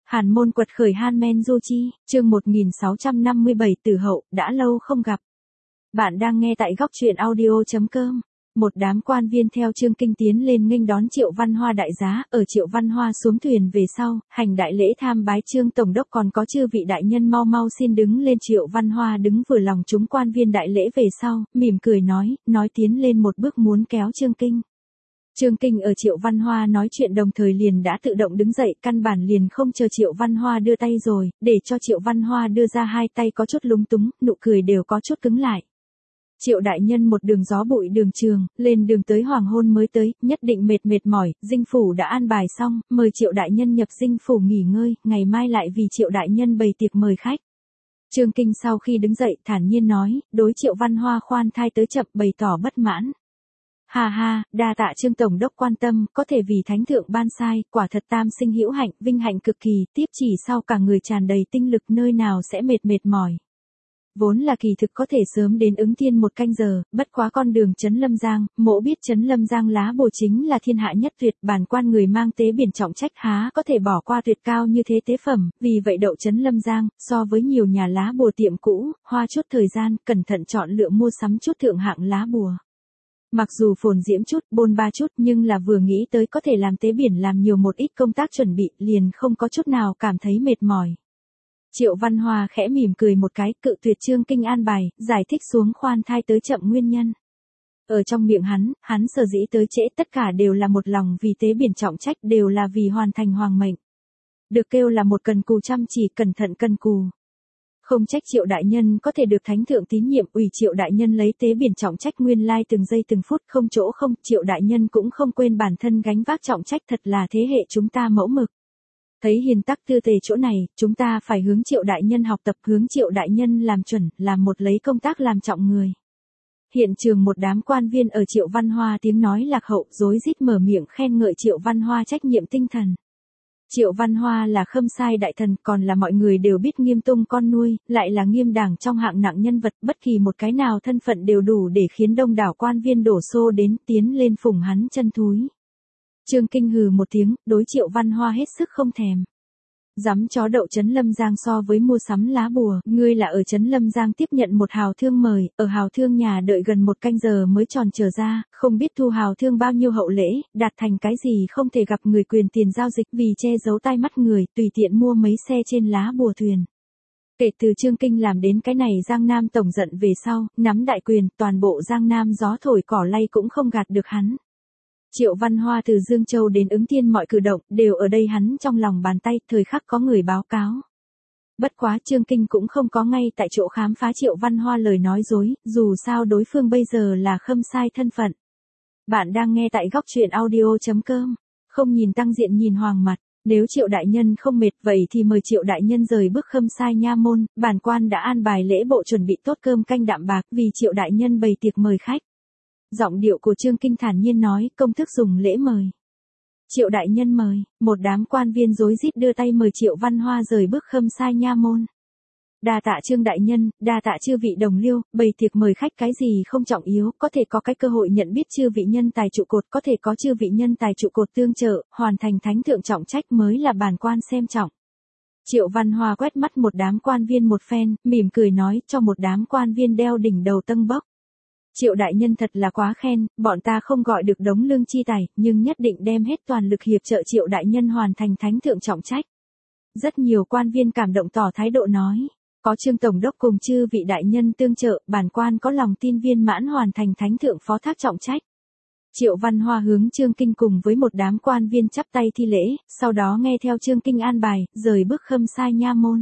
Hàn môn quật khởi Han Du Chi, chương 1657 Tử hậu, đã lâu không gặp. Bạn đang nghe tại góc truyện audio.com. Một đám quan viên theo Trương Kinh tiến lên nghênh đón Triệu Văn Hoa đại giá, ở Triệu Văn Hoa xuống thuyền về sau, hành đại lễ tham bái Trương Tổng đốc còn có chư vị đại nhân mau mau xin đứng lên. Triệu Văn Hoa đứng vừa lòng chúng quan viên đại lễ về sau, mỉm cười nói tiến lên một bước muốn kéo Trương Kinh. Trương Kinh ở Triệu Văn Hoa nói chuyện đồng thời liền đã tự động đứng dậy, căn bản liền không chờ Triệu Văn Hoa đưa tay rồi, để cho Triệu Văn Hoa đưa ra hai tay có chút lúng túng, nụ cười đều có chút cứng lại. Triệu đại nhân một đường gió bụi đường trường, lên đường tới hoàng hôn mới tới, nhất định mệt mỏi, dinh phủ đã an bài xong, mời Triệu đại nhân nhập dinh phủ nghỉ ngơi, ngày mai lại vì Triệu đại nhân bày tiệc mời khách. Trương Kinh sau khi đứng dậy thản nhiên nói, đối Triệu Văn Hoa khoan thai tới chậm bày tỏ bất mãn. Ha, đa tạ Trương Tổng đốc quan tâm, có thể vì thánh thượng ban sai, quả thật tam sinh hữu hạnh, vinh hạnh cực kỳ, tiếp chỉ sau cả người tràn đầy tinh lực nơi nào sẽ mệt mỏi. Vốn là kỳ thực có thể sớm đến ứng thiên một canh giờ, bất quá con đường Trấn Lâm Giang, mỗ biết Trấn Lâm Giang lá bùa chính là thiên hạ nhất tuyệt, bản quan người mang tế biển trọng trách há có thể bỏ qua tuyệt cao như thế tế phẩm, vì vậy đậu Trấn Lâm Giang, so với nhiều nhà lá bùa tiệm cũ, hoa chút thời gian, cẩn thận chọn lựa mua sắm chút thượng hạng lá bùa. Mặc dù phồn diễm chút, bôn ba chút nhưng là vừa nghĩ tới có thể làm tế biển làm nhiều một ít công tác chuẩn bị liền không có chút nào cảm thấy mệt mỏi. Triệu Văn Hoa khẽ mỉm cười một cái, cự tuyệt Trương Kinh an bài, giải thích xuống khoan thai tới chậm nguyên nhân. Ở trong miệng hắn sở dĩ tới trễ tất cả đều là một lòng vì tế biển trọng trách, đều là vì hoàn thành hoàng mệnh. Được kêu là một cần cù chăm chỉ, cẩn thận cần cù. Không trách Triệu đại nhân có thể được thánh thượng tín nhiệm, ủy Triệu đại nhân lấy tế biển trọng trách nguyên lai từng giây từng phút không chỗ không, Triệu đại nhân cũng không quên bản thân gánh vác trọng trách, thật là thế hệ chúng ta mẫu mực. Thấy hiền tắc tư tề chỗ này, chúng ta phải hướng Triệu đại nhân học tập, hướng Triệu đại nhân làm chuẩn, làm một lấy công tác làm trọng người. Hiện trường một đám quan viên ở Triệu Văn Hoa tiếng nói lạc hậu, rối rít mở miệng khen ngợi Triệu Văn Hoa trách nhiệm tinh thần. Triệu Văn Hoa là khâm sai đại thần, còn là mọi người đều biết Nghiêm Tung con nuôi, lại là Nghiêm đảng trong hạng nặng nhân vật, bất kỳ một cái nào thân phận đều đủ để khiến đông đảo quan viên đổ xô đến tiến lên phủng hắn chân thúi. Trương Kinh hừ một tiếng, đối Triệu Văn Hoa hết sức không thèm. Dám chó đậu Trấn Lâm Giang so với mua sắm lá bùa, ngươi là ở Trấn Lâm Giang tiếp nhận một hào thương mời, ở hào thương nhà đợi gần một canh giờ mới tròn trở ra, không biết thu hào thương bao nhiêu hậu lễ, đạt thành cái gì không thể gặp người quyền tiền giao dịch, vì che giấu tai mắt người, tùy tiện mua mấy xe trên lá bùa thuyền. Kể từ Trương Kinh làm đến cái này Giang Nam tổng giận về sau, nắm đại quyền, toàn bộ Giang Nam gió thổi cỏ lay cũng không gạt được hắn. Triệu Văn Hoa từ Dương Châu đến ứng thiên mọi cử động, đều ở đây hắn trong lòng bàn tay, thời khắc có người báo cáo. Bất quá Trương Kinh cũng không có ngay tại chỗ khám phá Triệu Văn Hoa lời nói dối, dù sao đối phương bây giờ là khâm sai thân phận. Bạn đang nghe tại góc truyện audio.com, không nhìn tăng diện nhìn hoàng mặt, nếu Triệu đại nhân không mệt vậy thì mời Triệu đại nhân rời bước khâm sai nha môn, bản quan đã an bài lễ bộ chuẩn bị tốt cơm canh đạm bạc vì Triệu đại nhân bày tiệc mời khách. Giọng điệu của Trương Kinh thản nhiên nói, công thức dùng lễ mời. Triệu đại nhân mời, một đám quan viên rối rít đưa tay mời Triệu Văn Hoa rời bước khâm sai nha môn. Đa tạ Trương đại nhân, đa tạ chư vị đồng liêu, bày tiệc mời khách cái gì không trọng yếu, có thể có cái cơ hội nhận biết chư vị nhân tài trụ cột, có thể có chư vị nhân tài trụ cột tương trợ, hoàn thành thánh thượng trọng trách mới là bản quan xem trọng. Triệu Văn Hoa quét mắt một đám quan viên một phen, mỉm cười nói cho một đám quan viên đeo đỉnh đầu tâng bốc. Triệu đại nhân thật là quá khen, bọn ta không gọi được đống lương chi tài, nhưng nhất định đem hết toàn lực hiệp trợ Triệu đại nhân hoàn thành thánh thượng trọng trách. Rất nhiều quan viên cảm động tỏ thái độ nói, có Trương Tổng đốc cùng chư vị đại nhân tương trợ, bản quan có lòng tin viên mãn hoàn thành thánh thượng phó thác trọng trách. Triệu Văn Hoa hướng Trương Kinh cùng với một đám quan viên chắp tay thi lễ, sau đó nghe theo Trương Kinh an bài, rời bước khâm sai nha môn.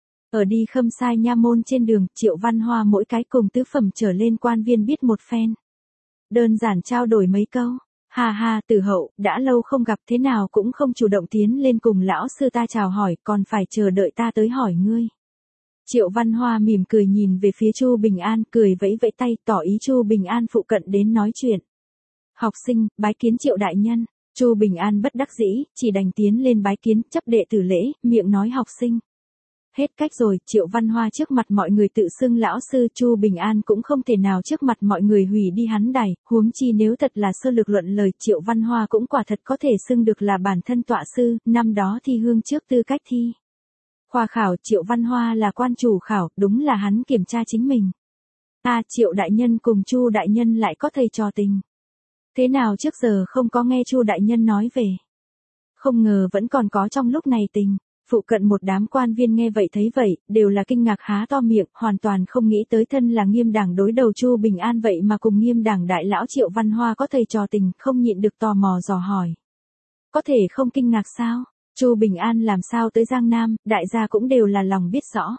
Ở đi khâm sai nha môn trên đường, Triệu Văn Hoa mỗi cái cùng tứ phẩm trở lên quan viên biết một phen. Đơn giản trao đổi mấy câu, ha, Tử hậu, đã lâu không gặp thế nào cũng không chủ động tiến lên cùng lão sư ta chào hỏi, còn phải chờ đợi ta tới hỏi ngươi. Triệu Văn Hoa mỉm cười nhìn về phía Chu Bình An, cười vẫy vẫy tay, tỏ ý Chu Bình An phụ cận đến nói chuyện. Học sinh, bái kiến Triệu đại nhân, Chu Bình An bất đắc dĩ, chỉ đành tiến lên bái kiến, chấp đệ tử lễ, miệng nói học sinh. Hết cách rồi, Triệu Văn Hoa trước mặt mọi người tự xưng lão sư, Chu Bình An cũng không thể nào trước mặt mọi người hủy đi hắn đài, huống chi nếu thật là sơ lược luận lời, Triệu Văn Hoa cũng quả thật có thể xưng được là bản thân tọa sư, năm đó thi hương trước tư cách thi. Khoa khảo, Triệu Văn Hoa là quan chủ khảo, đúng là hắn kiểm tra chính mình. Triệu đại nhân cùng Chu đại nhân lại có thầy trò tình. Thế nào trước giờ không có nghe Chu đại nhân nói về. Không ngờ vẫn còn có trong lúc này tình. Phụ cận một đám quan viên nghe vậy thấy vậy, đều là kinh ngạc há to miệng, hoàn toàn không nghĩ tới thân là Nghiêm Đảng đối đầu Chu Bình An vậy mà cùng Nghiêm Đảng đại lão Triệu Văn Hoa có thầy trò tình, không nhịn được tò mò dò hỏi. Có thể không kinh ngạc sao? Chu Bình An làm sao tới Giang Nam, đại gia cũng đều là lòng biết rõ.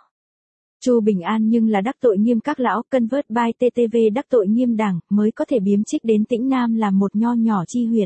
Chu Bình An nhưng là đắc tội Nghiêm các lão, cân vớt by TTV đắc tội Nghiêm Đảng, mới có thể biếm trích đến Tĩnh Nam làm một nho nhỏ chi huyện.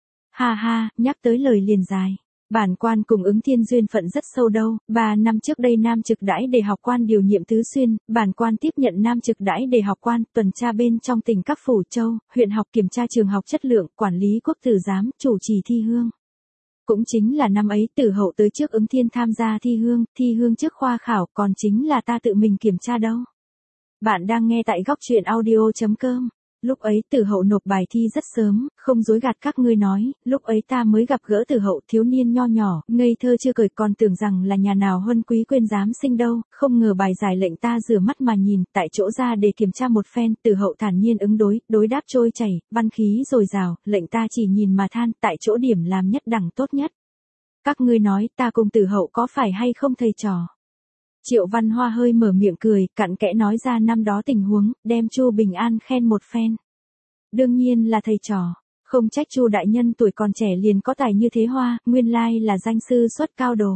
Ha ha, nhắc tới lời liền dài. Bản quan cùng Ứng Thiên duyên phận rất sâu đâu, 3 năm trước đây Nam Trực Đãi để học quan điều nhiệm Tứ Xuyên, bản quan tiếp nhận Nam Trực Đãi để học quan, tuần tra bên trong tỉnh các phủ châu, huyện học kiểm tra trường học chất lượng, quản lý quốc tử giám, chủ trì thi hương. Cũng chính là năm ấy Tử Hậu tới trước Ứng Thiên tham gia thi hương trước khoa khảo, còn chính là ta tự mình kiểm tra đâu. Bạn đang nghe tại góc truyện audio.com. Lúc ấy Tử Hậu nộp bài thi rất sớm, không dối gạt các ngươi nói, lúc ấy ta mới gặp gỡ Tử Hậu, thiếu niên nho nhỏ, ngây thơ chưa cởi, còn tưởng rằng là nhà nào huân quý quên giám sinh đâu, không ngờ bài giải lệnh ta rửa mắt mà nhìn, tại chỗ ra để kiểm tra một phen, Tử Hậu thản nhiên ứng đối đáp trôi chảy, văn khí dồi dào, lệnh ta chỉ nhìn mà than, tại chỗ điểm làm nhất đẳng tốt nhất. Các ngươi nói, ta cùng Tử Hậu có phải hay không thầy trò? Triệu Văn Hoa hơi mở miệng cười, cặn kẽ nói ra năm đó tình huống, đem Chu Bình An khen một phen. Đương nhiên là thầy trò, không trách Chu đại nhân tuổi còn trẻ liền có tài như thế hoa, nguyên lai là danh sư xuất cao đồ.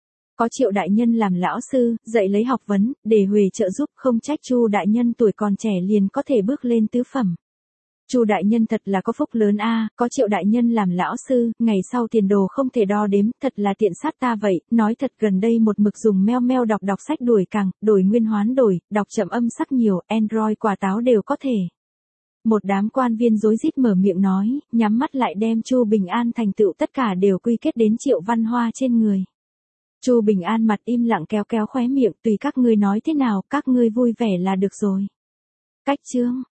Có Triệu đại nhân làm lão sư, dạy lấy học vấn, để huề trợ giúp, không trách Chu đại nhân tuổi còn trẻ liền có thể bước lên tứ phẩm. Chu đại nhân thật là có phúc lớn có Triệu đại nhân làm lão sư, ngày sau tiền đồ không thể đo đếm, thật là tiện sát ta vậy, nói thật gần đây một mực dùng mail đọc sách đổi nguyên hoán đọc chậm âm sắc nhiều, Android quả táo đều có thể. Một đám quan viên rối rít mở miệng nói, nhắm mắt lại đem Chu Bình An thành tựu tất cả đều quy kết đến Triệu Văn Hoa trên người. Chu Bình An mặt im lặng kéo khóe miệng, tùy các ngươi nói thế nào, các ngươi vui vẻ là được rồi. Cách chương